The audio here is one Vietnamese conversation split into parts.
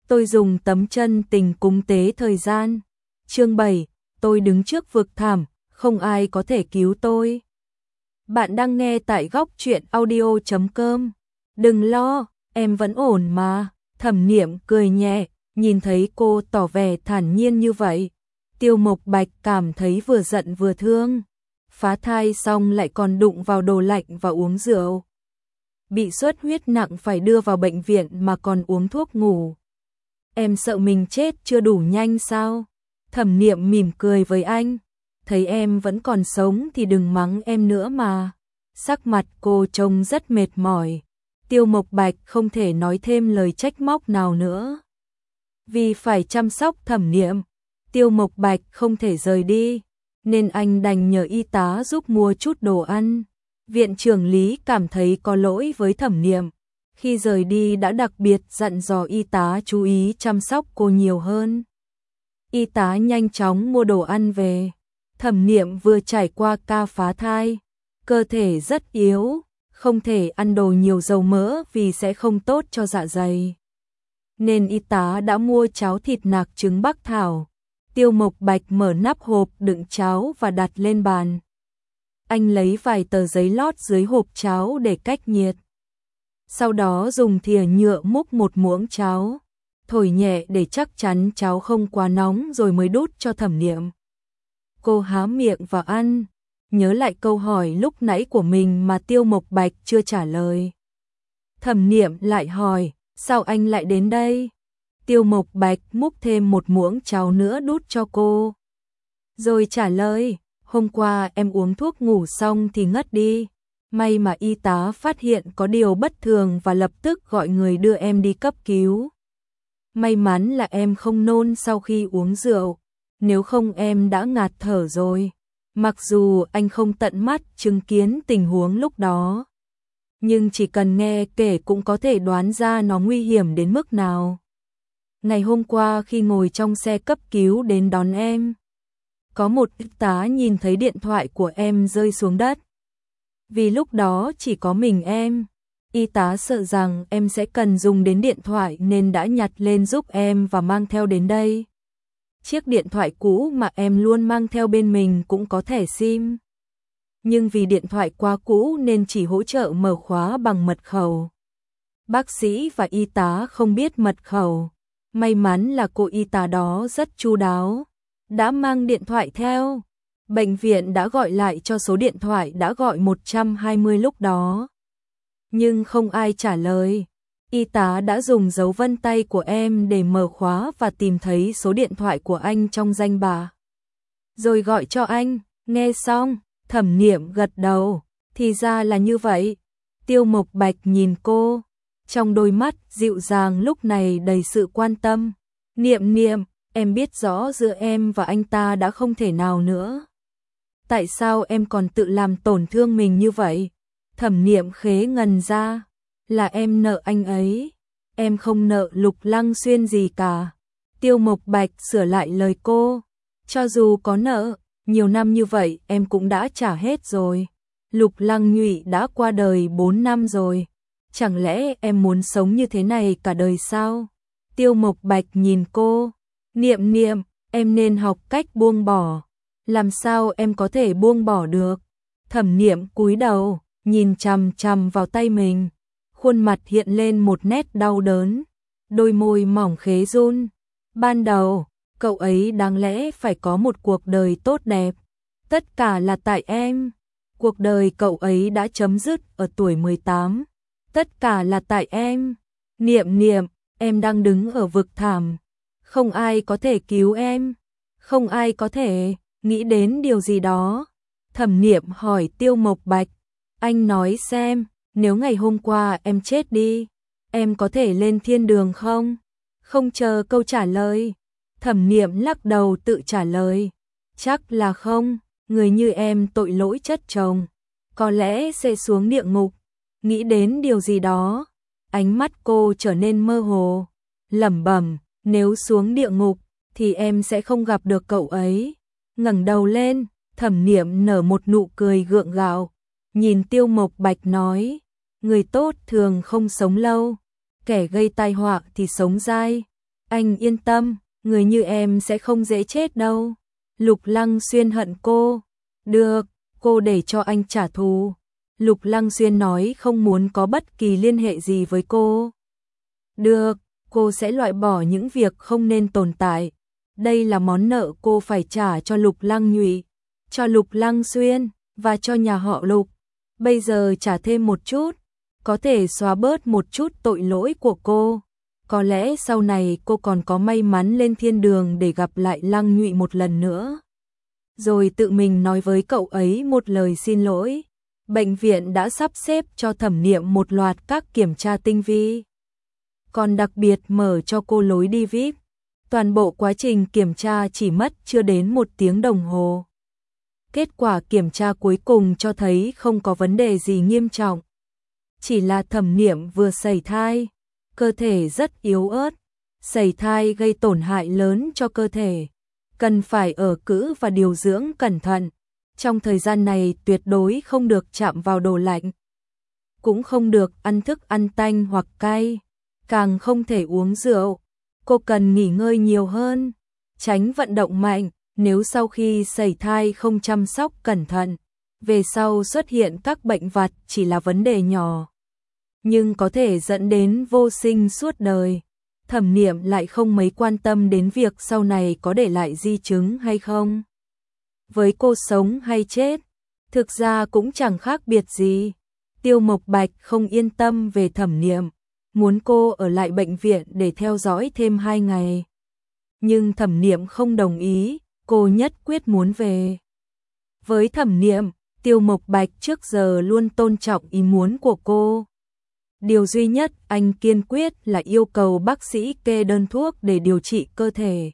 Tôi dùng tấm chân tình cúng tế thời gian. Chương 7, tôi đứng trước vực thẳm, không ai có thể cứu tôi. Bạn đang nghe tại góc truyện audio.com. Đừng lo, em vẫn ổn mà. Thẩm Niệm cười nhẹ, nhìn thấy cô tỏ vẻ thản nhiên như vậy. Tiêu Mộc Bạch cảm thấy vừa giận vừa thương. Phá thai xong lại còn đụng vào đồ lạnh và uống rượu. Bị xuất huyết nặng phải đưa vào bệnh viện mà còn uống thuốc ngủ. Em sợ mình chết chưa đủ nhanh sao? Thẩm Niệm mỉm cười với anh. Thấy em vẫn còn sống thì đừng mắng em nữa mà. Sắc mặt cô trông rất mệt mỏi. Tiêu Mộc Bạch không thể nói thêm lời trách móc nào nữa. Vì phải chăm sóc Thẩm Niệm, Tiêu Mộc Bạch không thể rời đi, nên anh đành nhờ y tá giúp mua chút đồ ăn. Viện trưởng Lý cảm thấy có lỗi với Thẩm Niệm. Khi rời đi đã đặc biệt dặn dò y tá chú ý chăm sóc cô nhiều hơn. Y tá nhanh chóng mua đồ ăn về. Thẩm Niệm vừa trải qua ca phá thai, cơ thể rất yếu, không thể ăn đồ nhiều dầu mỡ vì sẽ không tốt cho dạ dày. Nên y tá đã mua cháo thịt nạc trứng Bắc Thảo. Tiêu Mộc Bạch mở nắp hộp đựng cháo và đặt lên bàn. Anh lấy vài tờ giấy lót dưới hộp cháo để cách nhiệt. Sau đó dùng thìa nhựa múc một muỗng cháo, thổi nhẹ để chắc chắn cháo không quá nóng rồi mới đút cho Thẩm Niệm. Cô há miệng và ăn, nhớ lại câu hỏi lúc nãy của mình mà Tiêu Mộc Bạch chưa trả lời. Thẩm Niệm lại hỏi, sao anh lại đến đây? Tiêu Mộc Bạch múc thêm một muỗng cháo nữa đút cho cô. Rồi trả lời, hôm qua em uống thuốc ngủ xong thì ngất đi. May mà y tá phát hiện có điều bất thường và lập tức gọi người đưa em đi cấp cứu. May mắn là em không nôn sau khi uống rượu, nếu không em đã ngạt thở rồi. Mặc dù anh không tận mắt chứng kiến tình huống lúc đó, nhưng chỉ cần nghe kể cũng có thể đoán ra nó nguy hiểm đến mức nào. Ngày hôm qua khi ngồi trong xe cấp cứu đến đón em, có một y tá nhìn thấy điện thoại của em rơi xuống đất. Vì lúc đó chỉ có mình em, y tá sợ rằng em sẽ cần dùng đến điện thoại nên đã nhặt lên giúp em và mang theo đến đây. Chiếc điện thoại cũ mà em luôn mang theo bên mình cũng có thẻ SIM. Nhưng vì điện thoại quá cũ nên chỉ hỗ trợ mở khóa bằng mật khẩu. Bác sĩ và y tá không biết mật khẩu. May mắn là cô y tá đó rất chu đáo, đã mang điện thoại theo. Bệnh viện đã gọi lại cho số điện thoại đã gọi 120 lúc đó. Nhưng không ai trả lời. Y tá đã dùng dấu vân tay của em để mở khóa và tìm thấy số điện thoại của anh trong danh bạ. Rồi gọi cho anh, nghe xong, Thẩm Niệm gật đầu, thì ra là như vậy. Tiêu Mộc Bạch nhìn cô, trong đôi mắt dịu dàng lúc này đầy sự quan tâm. Niệm Niệm, em biết rõ giữa em và anh ta đã không thể nào nữa. Tại sao em còn tự làm tổn thương mình như vậy? Thẩm Niệm khế ngần ra, là em nợ anh ấy, em không nợ Lục Lăng Xuyên gì cả. Tiêu Mộc Bạch sửa lại lời cô, cho dù có nợ, nhiều năm như vậy em cũng đã trả hết rồi. Lục Lăng Nhụy đã qua đời 4 năm rồi, chẳng lẽ em muốn sống như thế này cả đời sao? Tiêu Mộc Bạch nhìn cô, Niệm Niệm, em nên học cách buông bỏ. Làm sao em có thể buông bỏ được? Thẩm Niệm cúi đầu, nhìn chằm chằm vào tay mình, khuôn mặt hiện lên một nét đau đớn, đôi môi mỏng khế run. Ban đầu, cậu ấy đáng lẽ phải có một cuộc đời tốt đẹp, tất cả là tại em. Cuộc đời cậu ấy đã chấm dứt ở tuổi 18, tất cả là tại em. Niệm Niệm, em đang đứng ở vực thẳm, không ai có thể cứu em, không ai có thể. Nghĩ đến điều gì đó, Thẩm Niệm hỏi Tiêu Mộc Bạch, anh nói xem, nếu ngày hôm qua em chết đi, em có thể lên thiên đường không? Không chờ câu trả lời, Thẩm Niệm lắc đầu tự trả lời, chắc là không, người như em tội lỗi chất chồng, có lẽ sẽ xuống địa ngục. Nghĩ đến điều gì đó, ánh mắt cô trở nên mơ hồ, lẩm bẩm, nếu xuống địa ngục thì em sẽ không gặp được cậu ấy. Ngẩng đầu lên, Thẩm Niệm nở một nụ cười gượng gạo, nhìn Tiêu Mộc Bạch nói, người tốt thường không sống lâu, kẻ gây tai họa thì sống dai. Anh yên tâm, người như em sẽ không dễ chết đâu. Lục Lăng Xuyên hận cô. Được, cô để cho anh trả thù. Lục Lăng Xuyên nói không muốn có bất kỳ liên hệ gì với cô. Được, cô sẽ loại bỏ những việc không nên tồn tại. Đây là món nợ cô phải trả cho Lục Lăng Nhụy, cho Lục Lăng Xuyên và cho nhà họ Lục. Bây giờ trả thêm một chút, có thể xóa bớt một chút tội lỗi của cô. Có lẽ sau này cô còn có may mắn lên thiên đường để gặp lại Lăng Nhụy một lần nữa. Rồi tự mình nói với cậu ấy một lời xin lỗi. Bệnh viện đã sắp xếp cho Thẩm Niệm một loạt các kiểm tra tinh vi. Còn đặc biệt mở cho cô lối đi VIP. Toàn bộ quá trình kiểm tra chỉ mất chưa đến 1 tiếng đồng hồ. Kết quả kiểm tra cuối cùng cho thấy không có vấn đề gì nghiêm trọng. Chỉ là Thẩm Niệm vừa sẩy thai, cơ thể rất yếu ớt. Sẩy thai gây tổn hại lớn cho cơ thể. Cần phải ở cữ và điều dưỡng cẩn thận. Trong thời gian này tuyệt đối không được chạm vào đồ lạnh. Cũng không được ăn thức ăn tanh hoặc cay. Càng không thể uống rượu. Cô cần nghỉ ngơi nhiều hơn. Tránh vận động mạnh. Nếu sau khi sẩy thai không chăm sóc cẩn thận, về sau xuất hiện các bệnh vặt chỉ là vấn đề nhỏ, nhưng có thể dẫn đến vô sinh suốt đời. Thẩm Niệm lại không mấy quan tâm đến việc sau này có để lại di chứng hay không. Với cô sống hay chết, thực ra cũng chẳng khác biệt gì. Tiêu Mộc Bạch không yên tâm về Thẩm Niệm, muốn cô ở lại bệnh viện để theo dõi thêm 2 ngày. Nhưng Thẩm Niệm không đồng ý, cô nhất quyết muốn về. Với Thẩm Niệm, Tiêu Mộc Bạch trước giờ luôn tôn trọng ý muốn của cô. Điều duy nhất anh kiên quyết là yêu cầu bác sĩ kê đơn thuốc để điều trị cơ thể.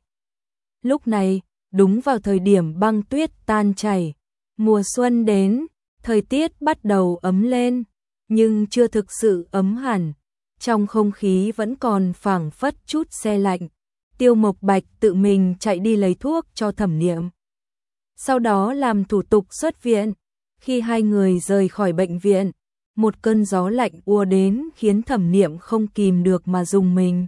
Lúc này, đúng vào thời điểm băng tuyết tan chảy, mùa xuân đến, thời tiết bắt đầu ấm lên, nhưng chưa thực sự ấm hẳn. Trong không khí vẫn còn phảng phất chút se lạnh. Tiêu Mộc Bạch tự mình chạy đi lấy thuốc cho Thẩm Niệm. Sau đó làm thủ tục xuất viện. Khi hai người rời khỏi bệnh viện, một cơn gió lạnh ùa đến khiến Thẩm Niệm không kìm được mà rùng mình.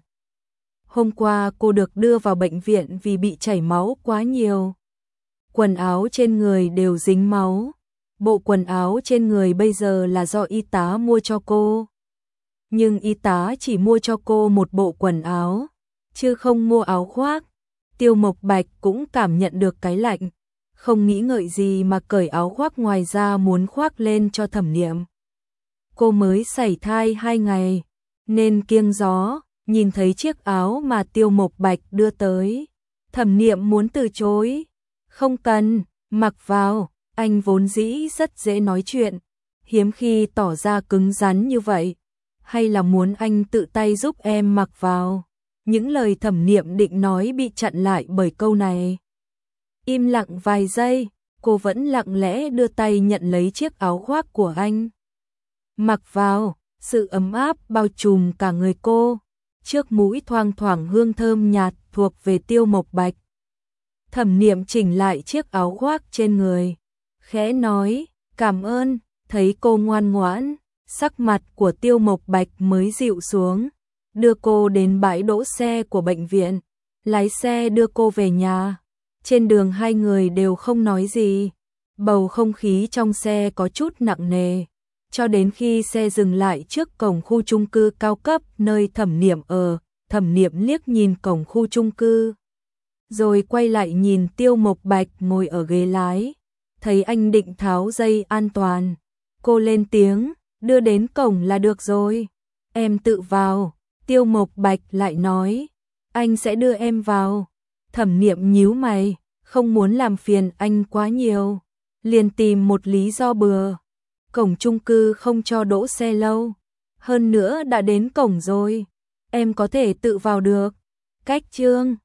Hôm qua cô được đưa vào bệnh viện vì bị chảy máu quá nhiều. Quần áo trên người đều dính máu. Bộ quần áo trên người bây giờ là do y tá mua cho cô. Nhưng y tá chỉ mua cho cô một bộ quần áo, chứ không mua áo khoác. Tiêu Mộc Bạch cũng cảm nhận được cái lạnh, không nghĩ ngợi gì mà cởi áo khoác ngoài ra muốn khoác lên cho Thẩm Niệm. Cô mới sẩy thai 2 ngày, nên kiêng gió, nhìn thấy chiếc áo mà Tiêu Mộc Bạch đưa tới. Thẩm Niệm muốn từ chối. Không cần, mặc vào, anh vốn dĩ rất dễ nói chuyện, hiếm khi tỏ ra cứng rắn như vậy. Hay là muốn anh tự tay giúp em mặc vào? Những lời Thẩm Niệm định nói bị chặn lại bởi câu này. Im lặng vài giây, cô vẫn lặng lẽ đưa tay nhận lấy chiếc áo khoác của anh. Mặc vào, sự ấm áp bao trùm cả người cô, trước mũi thoang thoảng hương thơm nhạt thuộc về Tiêu Mộc Bạch. Thẩm Niệm chỉnh lại chiếc áo khoác trên người, khẽ nói, cảm ơn. Thấy cô ngoan ngoãn, sắc mặt của Tiêu Mộc Bạch mới dịu xuống, đưa cô đến bãi đỗ xe của bệnh viện, lái xe đưa cô về nhà. Trên đường hai người đều không nói gì, bầu không khí trong xe có chút nặng nề, cho đến khi xe dừng lại trước cổng khu chung cư cao cấp nơi Thẩm Niệm ở. Thẩm Niệm liếc nhìn cổng khu chung cư, rồi quay lại nhìn Tiêu Mộc Bạch ngồi ở ghế lái, thấy anh định tháo dây an toàn. Cô lên tiếng, đưa đến cổng là được rồi, em tự vào. Tiêu Mộc Bạch lại nói, anh sẽ đưa em vào. Thẩm Niệm nhíu mày, không muốn làm phiền anh quá nhiều, liền tìm một lý do bừa. Cổng chung cư không cho đỗ xe lâu, hơn nữa đã đến cổng rồi, em có thể tự vào được. Cách chương